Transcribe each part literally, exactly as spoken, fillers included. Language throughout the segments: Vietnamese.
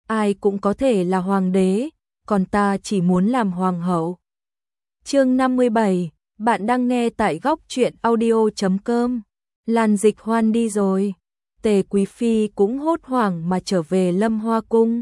ai cũng có thể là hoàng đế, còn ta chỉ muốn làm hoàng hậu. Chương năm mươi bảy, bạn đang nghe tại góc truyện audio chấm com. Lan Dịch Hoan đi rồi, Tề Quý Phi cũng hốt hoảng mà trở về Lâm Hoa Cung.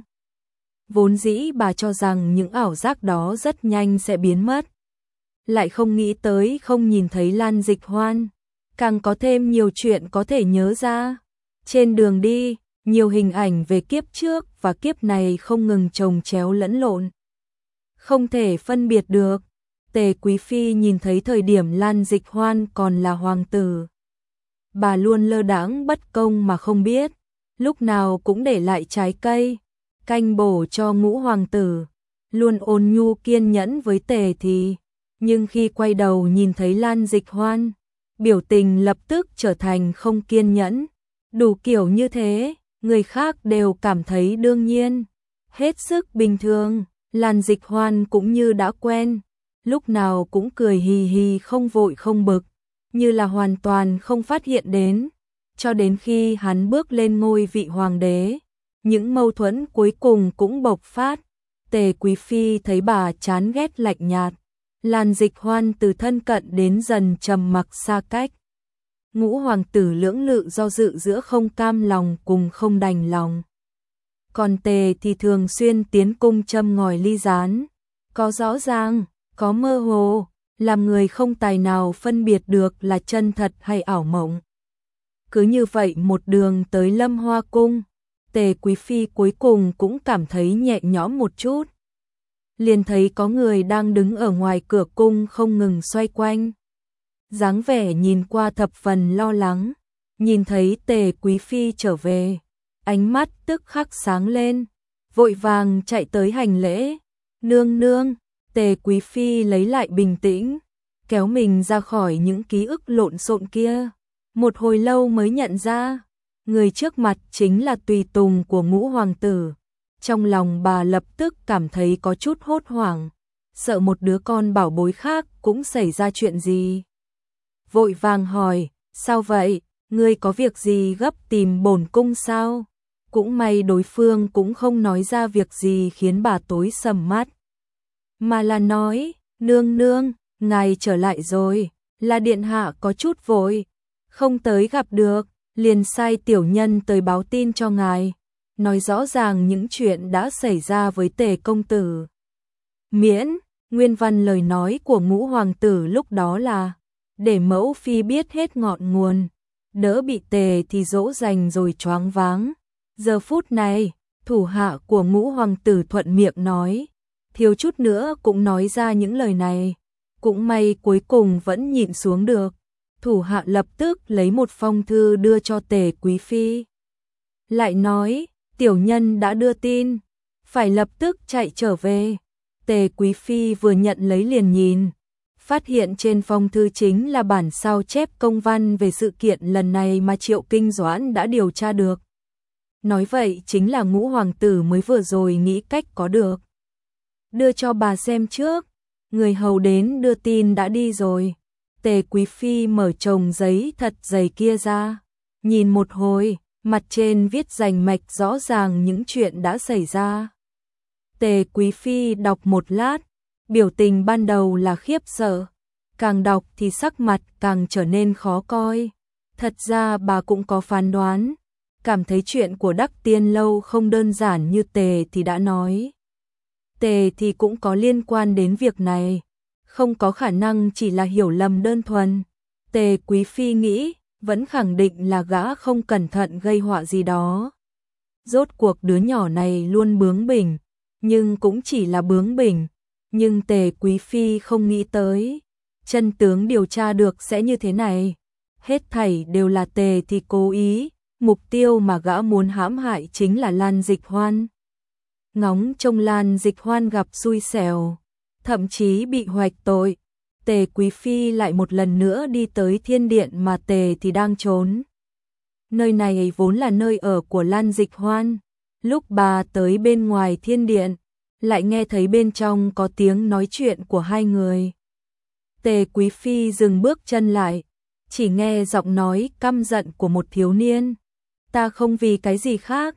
Vốn dĩ bà cho rằng những ảo giác đó rất nhanh sẽ biến mất. Lại không nghĩ tới không nhìn thấy Lan Dịch Hoan, càng có thêm nhiều chuyện có thể nhớ ra. Trên đường đi, nhiều hình ảnh về kiếp trước và kiếp này không ngừng chồng chéo lẫn lộn. Không thể phân biệt được. Tề Quý Phi nhìn thấy thời điểm Lan Dịch Hoan còn là hoàng tử. Bà luôn lơ đãng bất công mà không biết, lúc nào cũng để lại trái cây, canh bổ cho ngũ hoàng tử, luôn ôn nhu kiên nhẫn với Tề thì. Nhưng khi quay đầu nhìn thấy Lan Dịch Hoan, biểu tình lập tức trở thành không kiên nhẫn. Đủ kiểu như thế, người khác đều cảm thấy đương nhiên, hết sức bình thường. Lan Dịch Hoan cũng như đã quen, lúc nào cũng cười hì hì không vội không bực, như là hoàn toàn không phát hiện đến. Cho đến khi hắn bước lên ngôi vị hoàng đế, những mâu thuẫn cuối cùng cũng bộc phát. Tề Quý Phi thấy bà chán ghét lạnh nhạt, Lan Dịch Hoan từ thân cận đến dần trầm mặc xa cách. Ngũ hoàng tử lưỡng lự do dự giữa không cam lòng cùng không đành lòng. Còn Tề thì thường xuyên tiến cung châm ngòi ly gián, có rõ ràng, có mơ hồ, làm người không tài nào phân biệt được là chân thật hay ảo mộng. Cứ như vậy một đường tới Lâm Hoa Cung, Tề Quý Phi cuối cùng cũng cảm thấy nhẹ nhõm một chút. Liền thấy có người đang đứng ở ngoài cửa cung không ngừng xoay quanh. Dáng vẻ nhìn qua thập phần lo lắng, nhìn thấy Tề Quý Phi trở về, ánh mắt tức khắc sáng lên, vội vàng chạy tới hành lễ. Nương nương. Tề Quý Phi lấy lại bình tĩnh, kéo mình ra khỏi những ký ức lộn xộn kia. Một hồi lâu mới nhận ra, người trước mặt chính là tùy tùng của ngũ hoàng tử. Trong lòng bà lập tức cảm thấy có chút hốt hoảng, sợ một đứa con bảo bối khác cũng xảy ra chuyện gì. Vội vàng hỏi, sao vậy, ngươi có việc gì gấp tìm bổn cung sao? Cũng may đối phương cũng không nói ra việc gì khiến bà tối sầm mắt, mà là nói, nương nương, ngài trở lại rồi, là điện hạ có chút vội, không tới gặp được, liền sai tiểu nhân tới báo tin cho ngài, nói rõ ràng những chuyện đã xảy ra với Tề công tử. Miễn, nguyên văn lời nói của ngũ hoàng tử lúc đó là, để mẫu phi biết hết ngọn nguồn, đỡ bị Tề thì dỗ dành rồi choáng váng. Giờ phút này, thủ hạ của ngũ hoàng tử thuận miệng nói, thiếu chút nữa cũng nói ra những lời này, cũng may cuối cùng vẫn nhịn xuống được. Thủ hạ lập tức lấy một phong thư đưa cho Tề Quý Phi. Lại nói, tiểu nhân đã đưa tin, phải lập tức chạy trở về. Tề Quý Phi vừa nhận lấy liền nhìn, phát hiện trên phong thư chính là bản sao chép công văn về sự kiện lần này mà Triệu Kinh Doãn đã điều tra được. Nói vậy chính là ngũ hoàng tử mới vừa rồi nghĩ cách có được. Đưa cho bà xem trước, người hầu đến đưa tin đã đi rồi. Tề Quý Phi mở chồng giấy thật dày kia ra, nhìn một hồi, mặt trên viết rành mạch rõ ràng những chuyện đã xảy ra. Tề Quý Phi đọc một lát, biểu tình ban đầu là khiếp sợ, càng đọc thì sắc mặt càng trở nên khó coi. Thật ra bà cũng có phán đoán, cảm thấy chuyện của Đắc Tiên Lâu không đơn giản như Tề thì đã nói. Tề thì cũng có liên quan đến việc này, không có khả năng chỉ là hiểu lầm đơn thuần. Tề Quý Phi nghĩ, vẫn khẳng định là gã không cẩn thận gây họa gì đó. Rốt cuộc đứa nhỏ này luôn bướng bỉnh, nhưng cũng chỉ là bướng bỉnh. Nhưng Tề Quý Phi không nghĩ tới, chân tướng điều tra được sẽ như thế này. Hết thảy đều là Tề thì cố ý, mục tiêu mà gã muốn hãm hại chính là Lan Dịch Hoan. Ngóng trông Lan Dịch Hoan gặp xui xẻo, thậm chí bị hoạch tội. Tề Quý Phi lại một lần nữa đi tới thiên điện mà Tề thì đang trốn. Nơi này vốn là nơi ở của Lan Dịch Hoan. Lúc bà tới bên ngoài thiên điện, lại nghe thấy bên trong có tiếng nói chuyện của hai người. Tề Quý Phi dừng bước chân lại, chỉ nghe giọng nói căm giận của một thiếu niên. Ta không vì cái gì khác,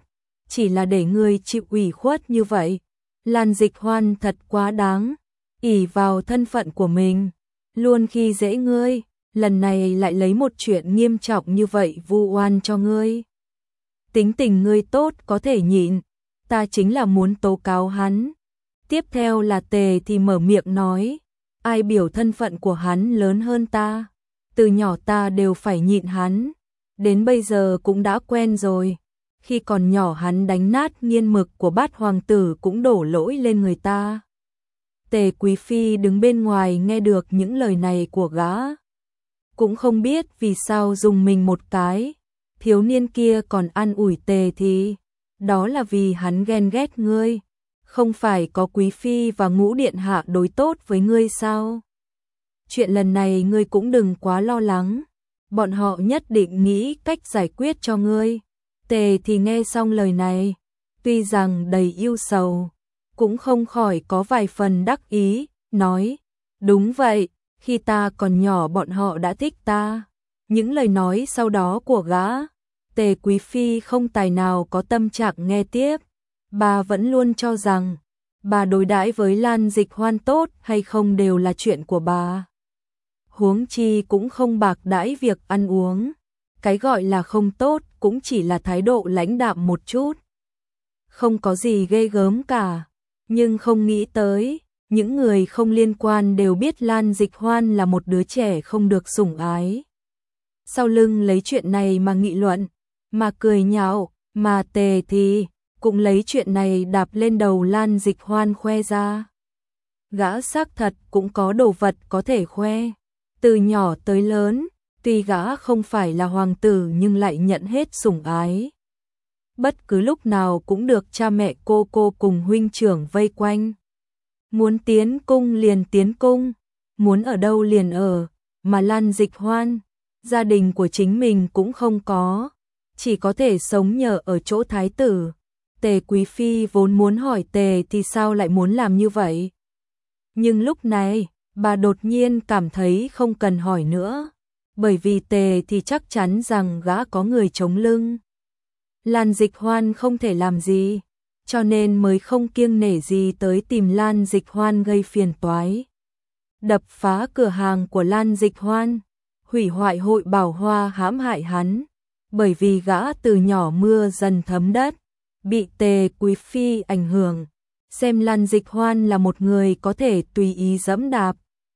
chỉ là để ngươi chịu ủy khuất như vậy. Lan Dịch Hoan thật quá đáng, ỷ vào thân phận của mình, luôn khi dễ ngươi, lần này lại lấy một chuyện nghiêm trọng như vậy vu oan cho ngươi. Tính tình ngươi tốt có thể nhịn, ta chính là muốn tố cáo hắn. Tiếp theo là Tề thì mở miệng nói, ai biểu thân phận của hắn lớn hơn ta, từ nhỏ ta đều phải nhịn hắn, đến bây giờ cũng đã quen rồi. Khi còn nhỏ hắn đánh nát nghiên mực của bát hoàng tử cũng đổ lỗi lên người ta. Tề Quý Phi đứng bên ngoài nghe được những lời này của gã, cũng không biết vì sao dùng mình một cái. Thiếu niên kia còn an ủi Tề thì, đó là vì hắn ghen ghét ngươi, không phải có Quý Phi và Ngũ Điện Hạ đối tốt với ngươi sao? Chuyện lần này ngươi cũng đừng quá lo lắng, bọn họ nhất định nghĩ cách giải quyết cho ngươi. Tề thì nghe xong lời này, tuy rằng đầy ưu sầu, cũng không khỏi có vài phần đắc ý, nói, đúng vậy, khi ta còn nhỏ bọn họ đã thích ta. Những lời nói sau đó của gã, Tề Quý Phi không tài nào có tâm trạng nghe tiếp. Bà vẫn luôn cho rằng, bà đối đãi với Lan Dịch Hoan tốt hay không đều là chuyện của bà. Huống chi cũng không bạc đãi việc ăn uống. Cái gọi là không tốt cũng chỉ là thái độ lãnh đạm một chút. Không có gì ghê gớm cả. Nhưng không nghĩ tới, những người không liên quan đều biết Lan Dịch Hoan là một đứa trẻ không được sủng ái. Sau lưng lấy chuyện này mà nghị luận, mà cười nhạo, mà Tề thì cũng lấy chuyện này đạp lên đầu Lan Dịch Hoan khoe ra. Gã xác thật cũng có đồ vật có thể khoe. Từ nhỏ tới lớn, tuy gã không phải là hoàng tử nhưng lại nhận hết sủng ái. Bất cứ lúc nào cũng được cha mẹ cô cô cùng huynh trưởng vây quanh. Muốn tiến cung liền tiến cung, muốn ở đâu liền ở, mà Lan Dịch Hoan, gia đình của chính mình cũng không có, chỉ có thể sống nhờ ở chỗ thái tử. Tề Quý Phi vốn muốn hỏi Tề thì sao lại muốn làm như vậy. Nhưng lúc này, bà đột nhiên cảm thấy không cần hỏi nữa, bởi vì Tề thì chắc chắn rằng gã có người chống lưng. Lan Dịch Hoan không thể làm gì, cho nên mới không kiêng nể gì tới tìm Lan Dịch Hoan gây phiền toái. Đập phá cửa hàng của Lan Dịch Hoan, hủy hoại hội Bảo Hoa hãm hại hắn, bởi vì gã từ nhỏ mưa dần thấm đất, bị Tề Quý Phi ảnh hưởng, xem Lan Dịch Hoan là một người có thể tùy ý dẫm đạp.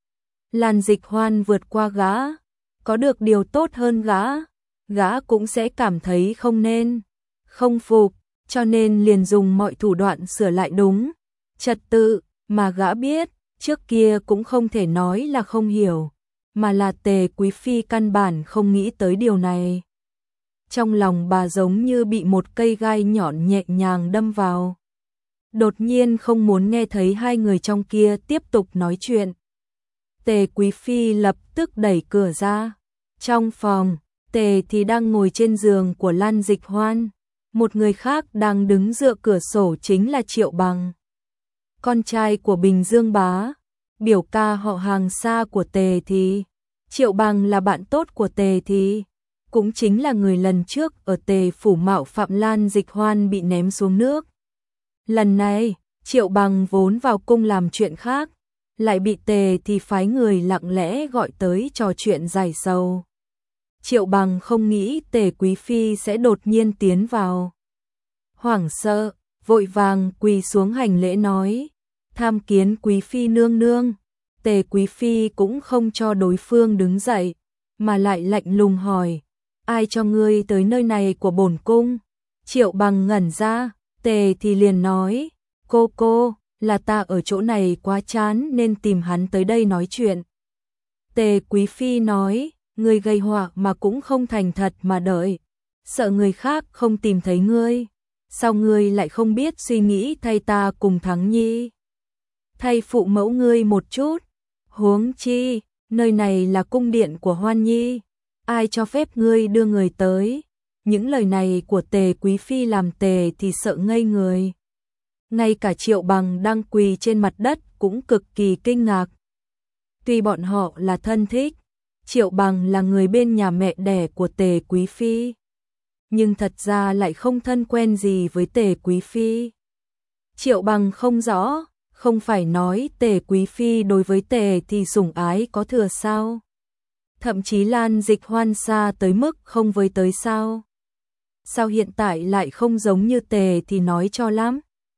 Lan Dịch Hoan vượt qua gã, có được điều tốt hơn gã, gã cũng sẽ cảm thấy không nên, không phục, cho nên liền dùng mọi thủ đoạn sửa lại đúng trật tự mà gã biết, trước kia cũng không thể nói là không hiểu, mà là Tề Quý Phi căn bản không nghĩ tới điều này. Trong lòng bà giống như bị một cây gai nhọn nhẹ nhàng đâm vào. Đột nhiên không muốn nghe thấy hai người trong kia tiếp tục nói chuyện. Tề Quý Phi lập tức đẩy cửa ra. Trong phòng, Tề thì đang ngồi trên giường của Lan Dịch Hoan. Một người khác đang đứng dựa cửa sổ chính là Triệu Bằng, con trai của Bình Dương bá, biểu ca họ hàng xa của Tề thì. Triệu Bằng là bạn tốt của Tề thì, cũng chính là người lần trước ở Tề phủ mạo phạm Lan Dịch Hoan bị ném xuống nước. Lần này, Triệu Bằng vốn vào cung làm chuyện khác, lại bị Tề thì phái người lặng lẽ gọi tới trò chuyện giải sầu. Triệu Bằng không nghĩ Tề Quý Phi sẽ đột nhiên tiến vào. Hoảng sợ, vội vàng quỳ xuống hành lễ nói, tham kiến Quý Phi nương nương. Tề Quý Phi cũng không cho đối phương đứng dậy, mà lại lạnh lùng hỏi, ai cho ngươi tới nơi này của bổn cung? Triệu Bằng ngẩn ra, Tề thì liền nói, cô cô, là ta ở chỗ này quá chán nên tìm hắn tới đây nói chuyện. Tề Quý Phi nói, ngươi gây họa mà cũng không thành thật mà đợi, sợ người khác không tìm thấy ngươi, sao ngươi lại không biết suy nghĩ thay ta cùng Thắng Nhi, thay phụ mẫu ngươi một chút, huống chi, nơi này là cung điện của Hoan Nhi, ai cho phép ngươi đưa người tới. Những lời này của Tề Quý Phi làm Tề thì sợ ngây người. Ngay cả Triệu Bằng đang quỳ trên mặt đất cũng cực kỳ kinh ngạc. Tuy bọn họ là thân thích, Triệu Bằng là người bên nhà mẹ đẻ của Tề Quý Phi, nhưng thật ra lại không thân quen gì với Tề Quý Phi. Triệu Bằng không rõ, không phải nói Tề Quý Phi đối với Tề thì sủng ái có thừa sao? Thậm chí Lan Dịch Hoan xa tới mức không với tới sao? Sao hiện tại lại không giống như Tề thì nói cho lắm?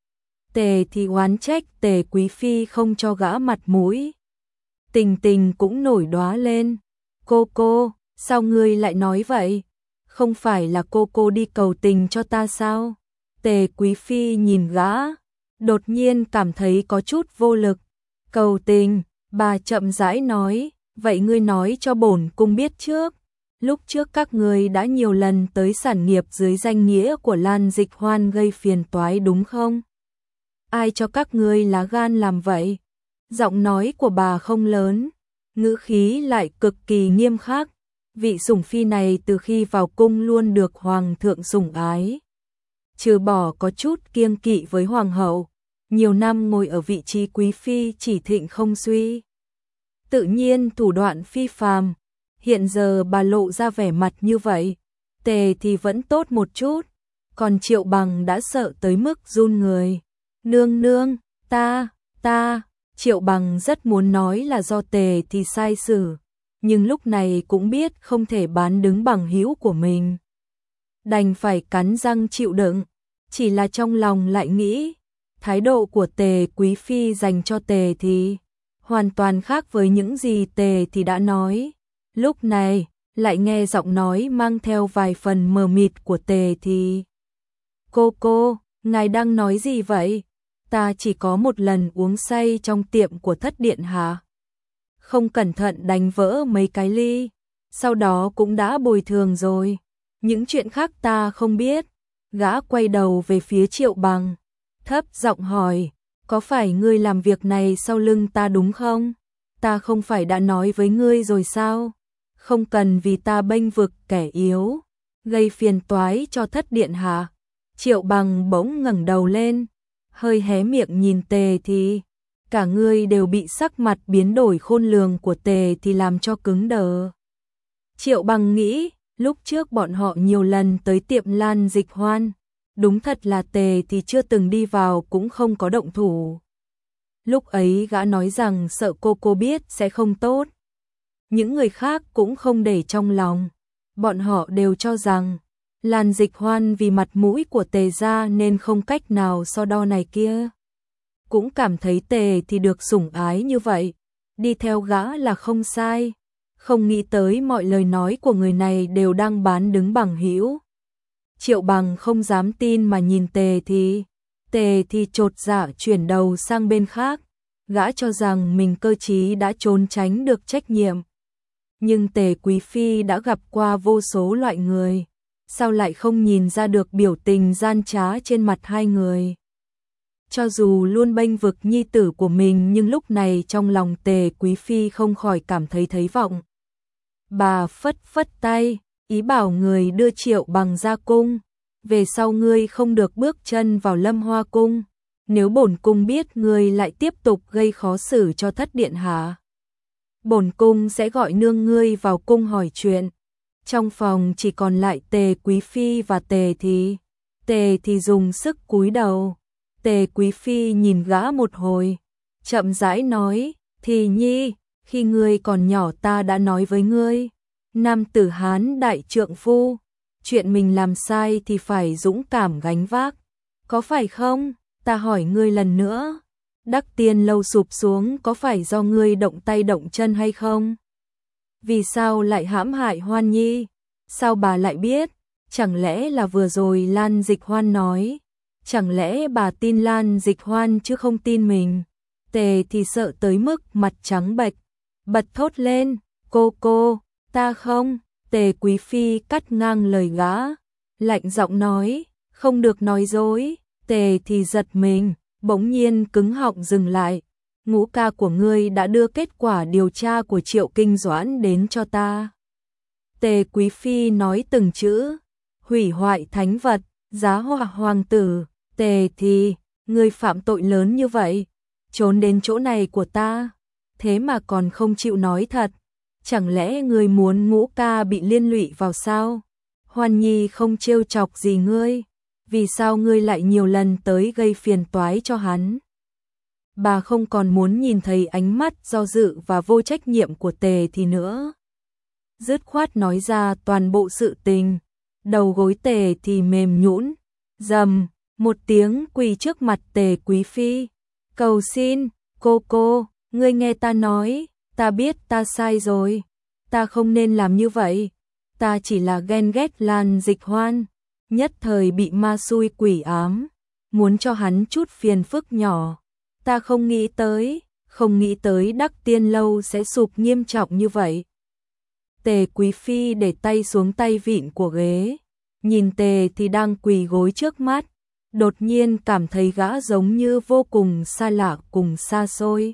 Tề thì oán trách Tề Quý Phi không cho gã mặt mũi. Tình Tình cũng nổi đoá lên. Cô cô, sao ngươi lại nói vậy? Không phải là cô cô đi cầu tình cho ta sao? Tề Quý Phi nhìn gã, đột nhiên cảm thấy có chút vô lực. Cầu tình, bà chậm rãi nói, vậy ngươi nói cho bổn cung biết trước. Lúc trước các ngươi đã nhiều lần tới sản nghiệp dưới danh nghĩa của Lan Dịch Hoan gây phiền toái đúng không? Ai cho các ngươi lá gan làm vậy? Giọng nói của bà không lớn, ngữ khí lại cực kỳ nghiêm khắc. Vị sủng phi này từ khi vào cung luôn được hoàng thượng sủng ái. Trừ bỏ có chút kiêng kỵ với hoàng hậu, nhiều năm ngồi ở vị trí quý phi chỉ thịnh không suy. Tự nhiên thủ đoạn phi phàm, hiện giờ bà lộ ra vẻ mặt như vậy, Tề thì vẫn tốt một chút, còn Triệu Bằng đã sợ tới mức run người. Nương nương, ta, ta, Triệu Bằng rất muốn nói là do Tề thì sai xử, nhưng lúc này cũng biết không thể bán đứng bằng hữu của mình. Đành phải cắn răng chịu đựng, chỉ là trong lòng lại nghĩ, thái độ của Tề Quý Phi dành cho Tề thì hoàn toàn khác với những gì Tề thì đã nói. Lúc này, lại nghe giọng nói mang theo vài phần mờ mịt của Tề thì. Cô cô, ngài đang nói gì vậy? Ta chỉ có một lần uống say trong tiệm của thất điện hạ. Không cẩn thận đánh vỡ mấy cái ly, sau đó cũng đã bồi thường rồi. Những chuyện khác ta không biết. Gã quay đầu về phía Triệu Bằng, thấp giọng hỏi, có phải ngươi làm việc này sau lưng ta đúng không? Ta không phải đã nói với ngươi rồi sao? Không cần vì ta bênh vực kẻ yếu, gây phiền toái cho thất điện hạ. Triệu Bằng bỗng ngẩng đầu lên, hơi hé miệng nhìn Tề thì. Cả người đều bị sắc mặt biến đổi khôn lường của Tề thì làm cho cứng đờ. Triệu Bằng nghĩ, lúc trước bọn họ nhiều lần tới tiệm Lan Dịch Hoan, đúng thật là Tề thì chưa từng đi vào cũng không có động thủ. Lúc ấy gã nói rằng sợ cô cô biết sẽ không tốt. Những người khác cũng không để trong lòng, bọn họ đều cho rằng Lan Dịch Hoan vì mặt mũi của Tề gia nên không cách nào so đo này kia. Cũng cảm thấy Tề thì được sủng ái như vậy, đi theo gã là không sai, không nghĩ tới mọi lời nói của người này đều đang bán đứng bằng hữu. Triệu Bằng không dám tin mà nhìn Tề thì, Tề thì chột dạ chuyển đầu sang bên khác, gã cho rằng mình cơ trí đã trốn tránh được trách nhiệm. Nhưng Tề Quý Phi đã gặp qua vô số loại người, sao lại không nhìn ra được biểu tình gian trá trên mặt hai người. Cho dù luôn bênh vực nhi tử của mình nhưng lúc này trong lòng Tề Quý Phi không khỏi cảm thấy thấy vọng. Bà phất phất tay, ý bảo người đưa Triệu Bằng ra cung, về sau ngươi không được bước chân vào Lâm Hoa cung, nếu bổn cung biết ngươi lại tiếp tục gây khó xử cho thất điện hạ, bổn cung sẽ gọi nương ngươi vào cung hỏi chuyện. Trong phòng chỉ còn lại Tề Quý Phi và Tề thì, Tề thì dùng sức cúi đầu. Tề Quý Phi nhìn gã một hồi, chậm rãi nói, thì nhi, khi ngươi còn nhỏ ta đã nói với ngươi, nam tử Hán đại trượng phu, chuyện mình làm sai thì phải dũng cảm gánh vác, có phải không? Ta hỏi ngươi lần nữa, Đắc Tiên lâu sụp xuống có phải do ngươi động tay động chân hay không? Vì sao lại hãm hại Hoan Nhi? Sao bà lại biết? Chẳng lẽ là vừa rồi Lan Dịch Hoan nói? Chẳng lẽ bà tin Lan Dịch Hoan chứ không tin mình? Tề thì sợ tới mức mặt trắng bệch, bật thốt lên, cô cô, ta không. Tề Quý Phi cắt ngang lời gã, lạnh giọng nói, không được nói dối. Tề thì giật mình, bỗng nhiên cứng họng dừng lại. Ngũ ca của ngươi đã đưa kết quả điều tra của Triệu Kinh Doãn đến cho ta. Tề Quý Phi nói từng chữ, hủy hoại thánh vật, giá họa hoàng tử. Tề thì, ngươi phạm tội lớn như vậy, trốn đến chỗ này của ta, thế mà còn không chịu nói thật. Chẳng lẽ ngươi muốn ngũ ca bị liên lụy vào sao? Hoan Nhi không trêu chọc gì ngươi, vì sao ngươi lại nhiều lần tới gây phiền toái cho hắn? Bà không còn muốn nhìn thấy ánh mắt do dự và vô trách nhiệm của Tề thì nữa. Dứt khoát nói ra toàn bộ sự tình, đầu gối Tề thì mềm nhũn, rầm, một tiếng quỳ trước mặt Tề Quý Phi. Cầu xin, cô cô, ngươi nghe ta nói, ta biết ta sai rồi, ta không nên làm như vậy, ta chỉ là ghen ghét Lan Dịch Hoan, nhất thời bị ma xui quỷ ám, muốn cho hắn chút phiền phức nhỏ, ta không nghĩ tới, không nghĩ tới Đắc Tiên lâu sẽ sụp nghiêm trọng như vậy. Tề Quý Phi để tay xuống tay vịn của ghế, nhìn Tề thì đang quỳ gối trước mắt, đột nhiên cảm thấy gã giống như vô cùng xa lạ cùng xa xôi.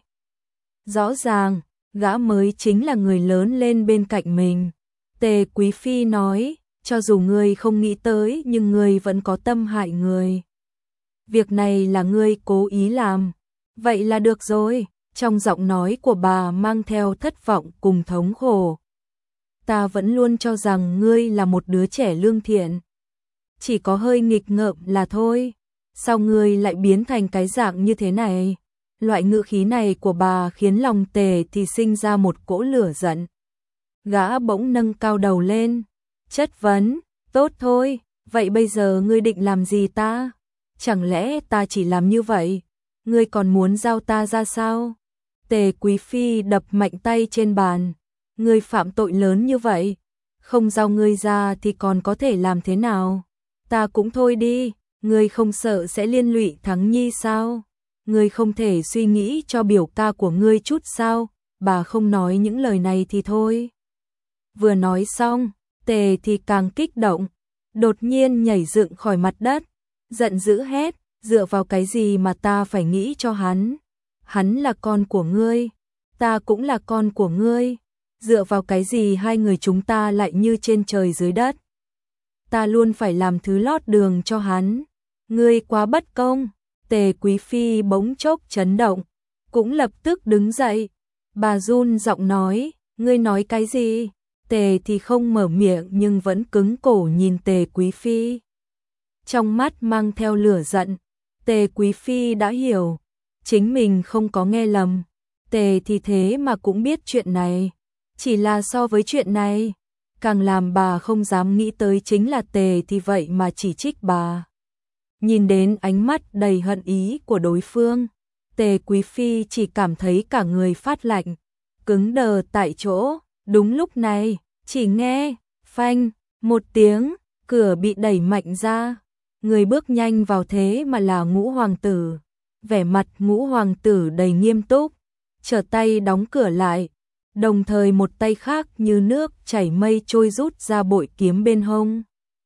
Rõ ràng, gã mới chính là người lớn lên bên cạnh mình. Tề Quý Phi nói, cho dù ngươi không nghĩ tới nhưng ngươi vẫn có tâm hại người. Việc này là ngươi cố ý làm, vậy là được rồi, trong giọng nói của bà mang theo thất vọng cùng thống khổ. Ta vẫn luôn cho rằng ngươi là một đứa trẻ lương thiện, chỉ có hơi nghịch ngợm là thôi, sao ngươi lại biến thành cái dạng như thế này? Loại ngữ khí này của bà khiến lòng Tề thì sinh ra một cỗ lửa giận. Gã bỗng nâng cao đầu lên, chất vấn, tốt thôi, vậy bây giờ ngươi định làm gì ta? Chẳng lẽ ta chỉ làm như vậy, ngươi còn muốn giao ta ra sao? Tề Quý Phi đập mạnh tay trên bàn, ngươi phạm tội lớn như vậy, không giao ngươi ra thì còn có thể làm thế nào? Ta cũng thôi đi, ngươi không sợ sẽ liên lụy Thắng Nhi sao? Ngươi không thể suy nghĩ cho biểu ca của ngươi chút sao? Bà không nói những lời này thì thôi. Vừa nói xong, Tề thì càng kích động, đột nhiên nhảy dựng khỏi mặt đất, giận dữ hét, dựa vào cái gì mà ta phải nghĩ cho hắn? Hắn là con của ngươi, ta cũng là con của ngươi, dựa vào cái gì hai người chúng ta lại như trên trời dưới đất? Ta luôn phải làm thứ lót đường cho hắn, ngươi quá bất công. Tề Quý Phi bỗng chốc chấn động, cũng lập tức đứng dậy, bà run giọng nói, ngươi nói cái gì? Tề thì không mở miệng nhưng vẫn cứng cổ nhìn Tề Quý Phi. Trong mắt mang theo lửa giận, Tề Quý Phi đã hiểu, chính mình không có nghe lầm, Tề thì thế mà cũng biết chuyện này, chỉ là so với chuyện này, càng làm bà không dám nghĩ tới chính là Tề thì vậy mà chỉ trích bà. Nhìn đến ánh mắt đầy hận ý của đối phương, Tề Quý Phi chỉ cảm thấy cả người phát lạnh, cứng đờ tại chỗ. Đúng lúc này, chỉ nghe, phanh, một tiếng, cửa bị đẩy mạnh ra. Người bước nhanh vào thế mà là Ngũ Hoàng tử. Vẻ mặt Ngũ Hoàng tử đầy nghiêm túc, trở tay đóng cửa lại. Đồng thời một tay khác như nước chảy mây trôi rút ra bội kiếm bên hông,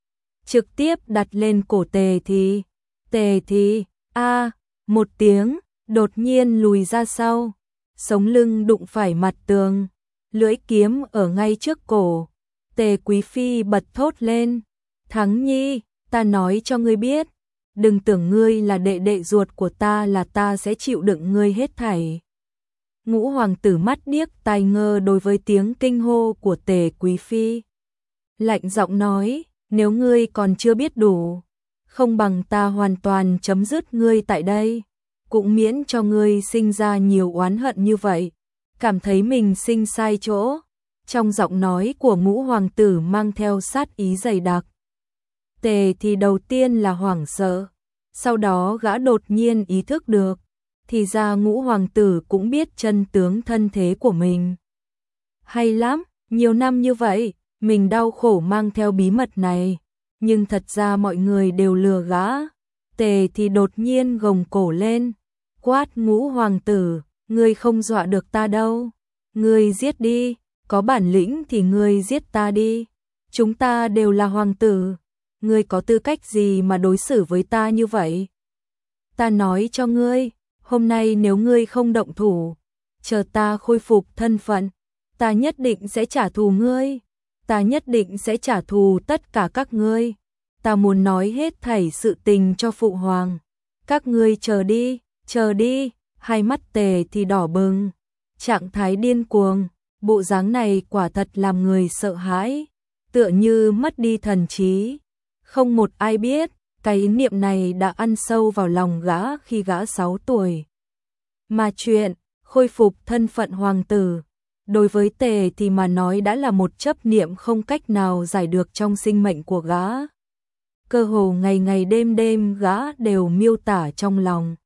trực tiếp đặt lên cổ Tề thì. Tề thì, a à, một tiếng, đột nhiên lùi ra sau, sống lưng đụng phải mặt tường, lưỡi kiếm ở ngay trước cổ. Tề Quý Phi bật thốt lên, Thắng Nhi, ta nói cho ngươi biết, đừng tưởng ngươi là đệ đệ ruột của ta là ta sẽ chịu đựng ngươi hết thảy. Ngũ Hoàng tử mắt điếc tai ngơ đối với tiếng kinh hô của Tề Quý Phi. Lạnh giọng nói, nếu ngươi còn chưa biết đủ, không bằng ta hoàn toàn chấm dứt ngươi tại đây, cũng miễn cho ngươi sinh ra nhiều oán hận như vậy, cảm thấy mình sinh sai chỗ. Trong giọng nói của Ngũ Hoàng tử mang theo sát ý dày đặc. Tề thì đầu tiên là hoảng sợ, sau đó gã đột nhiên ý thức được, thì ra Ngũ Hoàng tử cũng biết chân tướng thân thế của mình. Hay lắm, nhiều năm như vậy, mình đau khổ mang theo bí mật này, nhưng thật ra mọi người đều lừa gã. Tề thì đột nhiên gồng cổ lên, quát Ngũ Hoàng tử, ngươi không dọa được ta đâu, ngươi giết đi, có bản lĩnh thì ngươi giết ta đi, chúng ta đều là hoàng tử, ngươi có tư cách gì mà đối xử với ta như vậy? Ta nói cho ngươi, hôm nay nếu ngươi không động thủ, chờ ta khôi phục thân phận, ta nhất định sẽ trả thù ngươi, ta nhất định sẽ trả thù tất cả các ngươi, ta muốn nói hết thảy sự tình cho phụ hoàng, các ngươi chờ đi, chờ đi. Hai mắt Tề thì đỏ bừng, trạng thái điên cuồng, bộ dáng này quả thật làm người sợ hãi. tựa như mất đi thần trí. Không một ai biết, cái ý niệm này đã ăn sâu vào lòng gã khi gã sáu tuổi. Mà chuyện khôi phục thân phận hoàng tử, đối với Tề thì mà nói đã là một chấp niệm không cách nào giải được trong sinh mệnh của gã. Cơ hồ ngày ngày đêm đêm gã đều miêu tả trong lòng.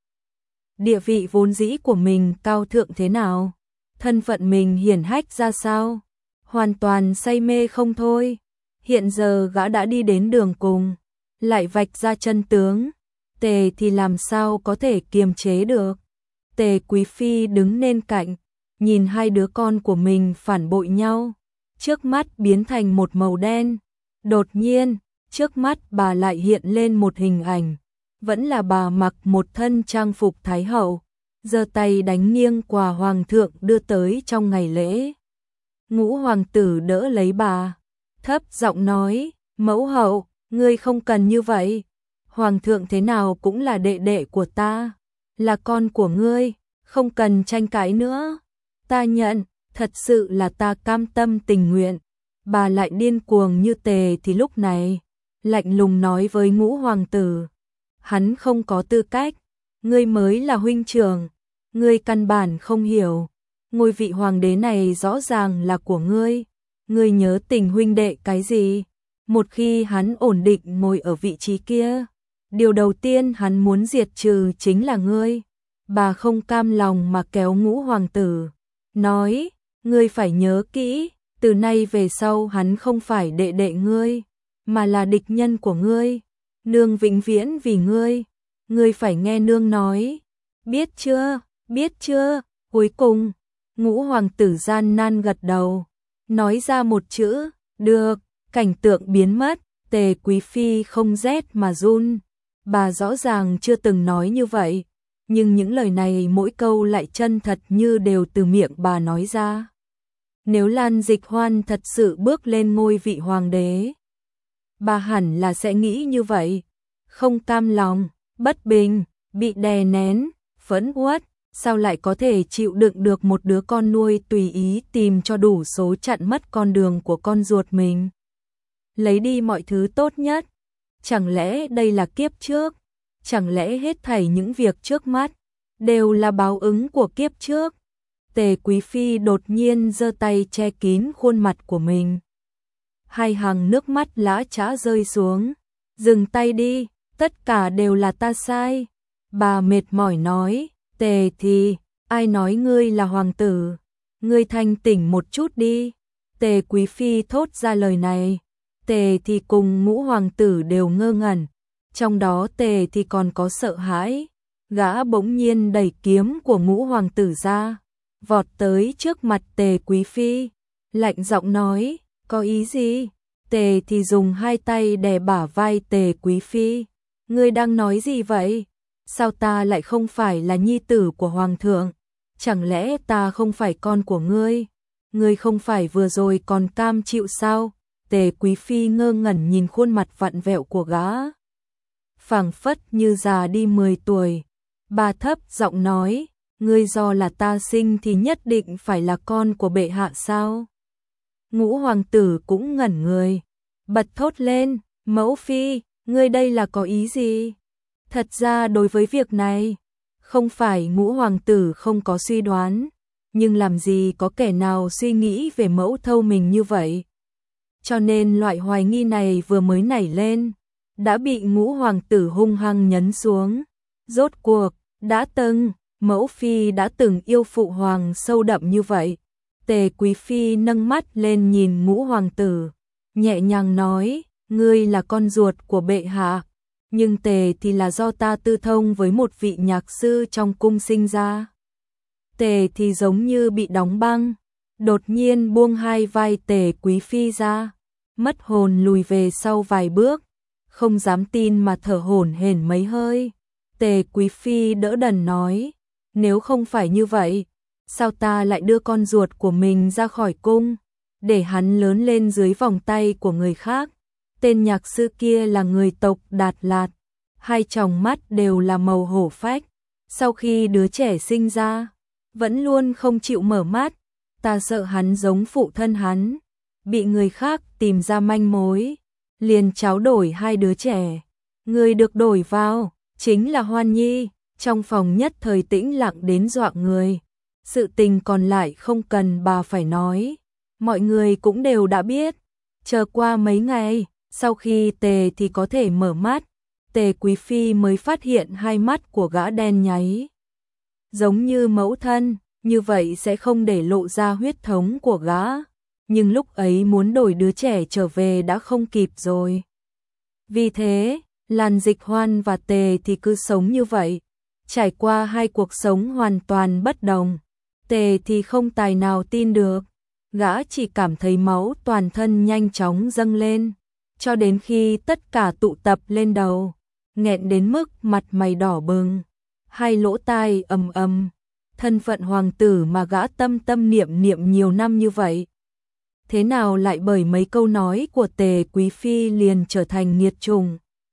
Địa vị vốn dĩ của mình cao thượng thế nào, thân phận mình hiển hách ra sao, hoàn toàn say mê không thôi. Hiện giờ gã đã đi đến đường cùng, lại vạch ra chân tướng, Tề thì làm sao có thể kiềm chế được. Tề Quý Phi đứng bên cạnh, nhìn hai đứa con của mình phản bội nhau, trước mắt biến thành một màu đen. Đột nhiên, trước mắt bà lại hiện lên một hình ảnh, vẫn là bà mặc một thân trang phục thái hậu, giơ tay đánh nghiêng quà hoàng thượng đưa tới trong ngày lễ. Ngũ hoàng tử đỡ lấy bà, thấp giọng nói, mẫu hậu, ngươi không cần như vậy, hoàng thượng thế nào cũng là đệ đệ của ta, là con của ngươi, không cần tranh cãi nữa. Ta nhận, thật sự là ta cam tâm tình nguyện. Bà lại điên cuồng như Tề thì lúc này, lạnh lùng nói với ngũ hoàng tử, hắn không có tư cách, ngươi mới là huynh trưởng, ngươi căn bản không hiểu, ngôi vị hoàng đế này rõ ràng là của ngươi, ngươi nhớ tình huynh đệ cái gì? Một khi hắn ổn định ngồi ở vị trí kia, điều đầu tiên hắn muốn diệt trừ chính là ngươi. Bà không cam lòng mà kéo ngũ hoàng tử, nói, ngươi phải nhớ kỹ, từ nay về sau hắn không phải đệ đệ ngươi, mà là địch nhân của ngươi, nương vĩnh viễn vì ngươi, ngươi phải nghe nương nói, biết chưa, biết chưa. Cuối cùng, ngũ hoàng tử gian nan gật đầu, nói ra một chữ, được. Cảnh tượng biến mất, Tề Quý Phi không rét mà run. Bà rõ ràng chưa từng nói như vậy, nhưng những lời này mỗi câu lại chân thật như đều từ miệng bà nói ra. Nếu Lan Dịch Hoan thật sự bước lên ngôi vị hoàng đế, bà hẳn là sẽ nghĩ như vậy, không cam lòng, bất bình, bị đè nén, phẫn uất, sao lại có thể chịu đựng được một đứa con nuôi tùy ý tìm cho đủ số chặn mất con đường của con ruột mình, lấy đi mọi thứ tốt nhất. Chẳng lẽ đây là kiếp trước? Chẳng lẽ hết thảy những việc trước mắt đều là báo ứng của kiếp trước? Tề Quý Phi đột nhiên giơ tay che kín khuôn mặt của mình. Hai hàng nước mắt lã chã rơi xuống. Dừng tay đi, tất cả đều là ta sai. Bà mệt mỏi nói, Tề thì, ai nói ngươi là hoàng tử? Ngươi thanh tỉnh một chút đi. Tề Quý Phi thốt ra lời này. Tề thì cùng ngũ hoàng tử đều ngơ ngẩn, trong đó Tề thì còn có sợ hãi. Gã bỗng nhiên đẩy kiếm của ngũ hoàng tử ra, vọt tới trước mặt Tề Quý Phi, lạnh giọng nói, có ý gì? Tề thì dùng hai tay đè bả vai Tề Quý Phi, ngươi đang nói gì vậy? Sao ta lại không phải là nhi tử của hoàng thượng? Chẳng lẽ ta không phải con của ngươi? Ngươi không phải vừa rồi còn cam chịu sao? Tề Quý Phi ngơ ngẩn nhìn khuôn mặt vặn vẹo của gã, phảng phất như già đi mười tuổi. Bà thấp giọng nói, ngươi do là ta sinh thì nhất định phải là con của bệ hạ sao? Ngũ hoàng tử cũng ngẩn người, bật thốt lên, mẫu phi, ngươi đây là có ý gì? Thật ra đối với việc này, không phải ngũ hoàng tử không có suy đoán, nhưng làm gì có kẻ nào suy nghĩ về mẫu thâu mình như vậy. Cho nên loại hoài nghi này vừa mới nảy lên, đã bị ngũ hoàng tử hung hăng nhấn xuống. Rốt cuộc, đã từng, mẫu phi đã từng yêu phụ hoàng sâu đậm như vậy. Tề Quý Phi nâng mắt lên nhìn ngũ hoàng tử, nhẹ nhàng nói, ngươi là con ruột của bệ hạ, nhưng Tề thì là do ta tư thông với một vị nhạc sư trong cung sinh ra. Tề thì giống như bị đóng băng, đột nhiên buông hai vai Tề Quý Phi ra, mất hồn lùi về sau vài bước, không dám tin mà thở hổn hển mấy hơi. Tề Quý Phi đỡ đần nói, nếu không phải như vậy, sao ta lại đưa con ruột của mình ra khỏi cung, để hắn lớn lên dưới vòng tay của người khác? Tên nhạc sư kia là người tộc Đạt Lạt, hai tròng mắt đều là màu hổ phách, sau khi đứa trẻ sinh ra, vẫn luôn không chịu mở mắt, ta sợ hắn giống phụ thân hắn, bị người khác tìm ra manh mối, liền tráo đổi hai đứa trẻ. Người được đổi vào chính là Hoan Nhi, trong phòng nhất thời tĩnh lặng đến dọa người. Sự tình còn lại không cần bà phải nói, mọi người cũng đều đã biết. Chờ qua mấy ngày, sau khi Tề thì có thể mở mắt, Tề Quý Phi mới phát hiện hai mắt của gã đen nháy. Giống như mẫu thân, như vậy sẽ không để lộ ra huyết thống của gã. Nhưng lúc ấy muốn đổi đứa trẻ trở về đã không kịp rồi. Vì thế, Lan Dịch Hoan và Tề thì cứ sống như vậy, trải qua hai cuộc sống hoàn toàn bất đồng. Tề thì không tài nào tin được, gã chỉ cảm thấy máu toàn thân nhanh chóng dâng lên, cho đến khi tất cả tụ tập lên đầu, nghẹn đến mức mặt mày đỏ bừng, hai lỗ tai ầm ầm. Thân phận hoàng tử mà gã tâm tâm niệm niệm nhiều năm như vậy, thế nào lại bởi mấy câu nói của Tề Quý Phi liền trở thành nghiệt chủng.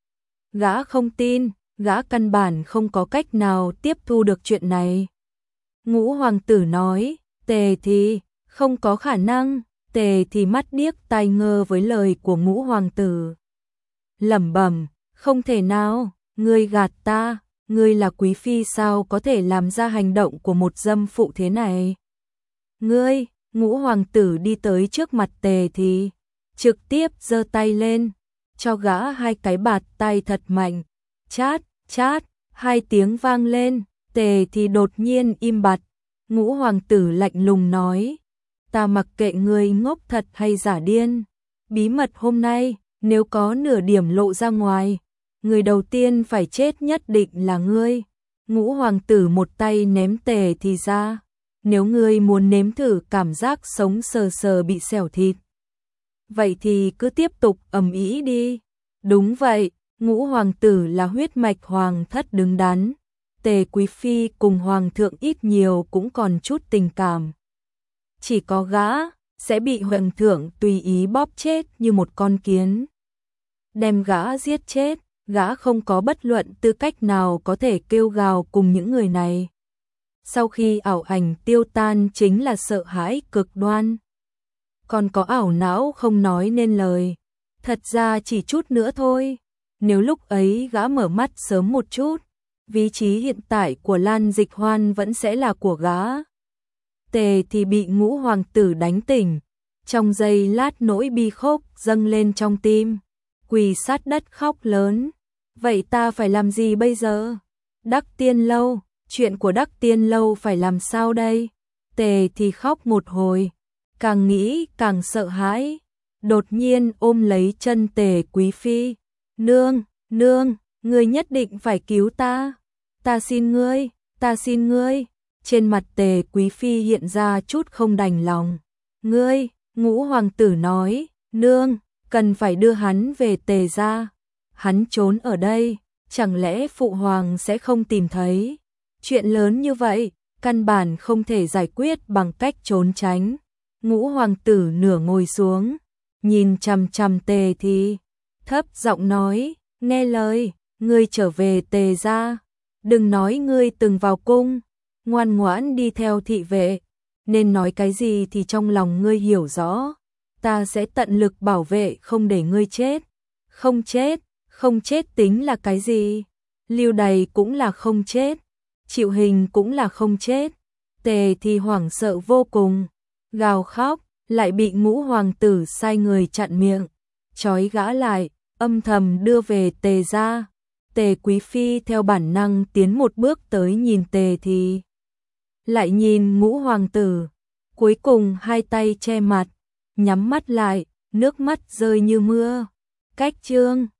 Gã không tin, gã căn bản không có cách nào tiếp thu được chuyện này. Ngũ hoàng tử nói, Tề thì, không có khả năng. Tề thì mắt điếc tai ngơ với lời của ngũ hoàng tử. Lẩm bẩm, không thể nào, ngươi gạt ta, ngươi là quý phi sao có thể làm ra hành động của một dâm phụ thế này. Ngươi, ngũ hoàng tử đi tới trước mặt Tề thì, trực tiếp giơ tay lên, cho gã hai cái bạt tay thật mạnh, chát, chát, hai tiếng vang lên, Tề thì đột nhiên im bặt. Ngũ hoàng tử lạnh lùng nói, ta mặc kệ ngươi ngốc thật hay giả điên, bí mật hôm nay, nếu có nửa điểm lộ ra ngoài, người đầu tiên phải chết nhất định là ngươi. Ngũ hoàng tử một tay ném Tề thì ra, nếu ngươi muốn nếm thử cảm giác sống sờ sờ bị xẻo thịt, vậy thì cứ tiếp tục ầm ĩ đi. Đúng vậy, ngũ hoàng tử là huyết mạch hoàng thất đứng đắn. Tề Quý Phi cùng hoàng thượng ít nhiều cũng còn chút tình cảm. Chỉ có gã sẽ bị hoàng thượng tùy ý bóp chết như một con kiến. Đem gã giết chết, gã không có bất luận tư cách nào có thể kêu gào cùng những người này. Sau khi ảo ảnh tiêu tan chính là sợ hãi cực đoan. Còn có ảo não không nói nên lời. Thật ra chỉ chút nữa thôi. Nếu lúc ấy gã mở mắt sớm một chút, vị trí hiện tại của Lan Dịch Hoan vẫn sẽ là của gã. Tề thì bị ngũ hoàng tử đánh tỉnh. Trong giây lát nỗi bi khóc dâng lên trong tim. Quỳ sát đất khóc lớn. Vậy ta phải làm gì bây giờ? Đắc Tiên Lâu, chuyện của Đắc Tiên Lâu phải làm sao đây? Tề thì khóc một hồi, càng nghĩ càng sợ hãi. Đột nhiên ôm lấy chân Tề Quý Phi. Nương, nương, ngươi nhất định phải cứu ta. Ta xin ngươi, ta xin ngươi. Trên mặt Tề Quý Phi hiện ra chút không đành lòng. Ngươi, ngũ hoàng tử nói, nương, cần phải đưa hắn về Tề gia. Hắn trốn ở đây, chẳng lẽ phụ hoàng sẽ không tìm thấy? Chuyện lớn như vậy, căn bản không thể giải quyết bằng cách trốn tránh. Ngũ hoàng tử nửa ngồi xuống, nhìn chằm chằm Tề thì, thấp giọng nói, nghe lời, ngươi trở về Tề gia. Đừng nói ngươi từng vào cung, ngoan ngoãn đi theo thị vệ, nên nói cái gì thì trong lòng ngươi hiểu rõ. Ta sẽ tận lực bảo vệ không để ngươi chết. Không chết, không chết tính là cái gì? Lưu đày cũng là không chết, chịu hình cũng là không chết. Tề thì hoảng sợ vô cùng, gào khóc, lại bị ngũ hoàng tử sai người chặn miệng, trói gã lại, âm thầm đưa về Tề gia. Tề Quý Phi theo bản năng tiến một bước tới nhìn Tề thì, lại nhìn ngũ hoàng tử, cuối cùng hai tay che mặt, nhắm mắt lại, nước mắt rơi như mưa. Cách chương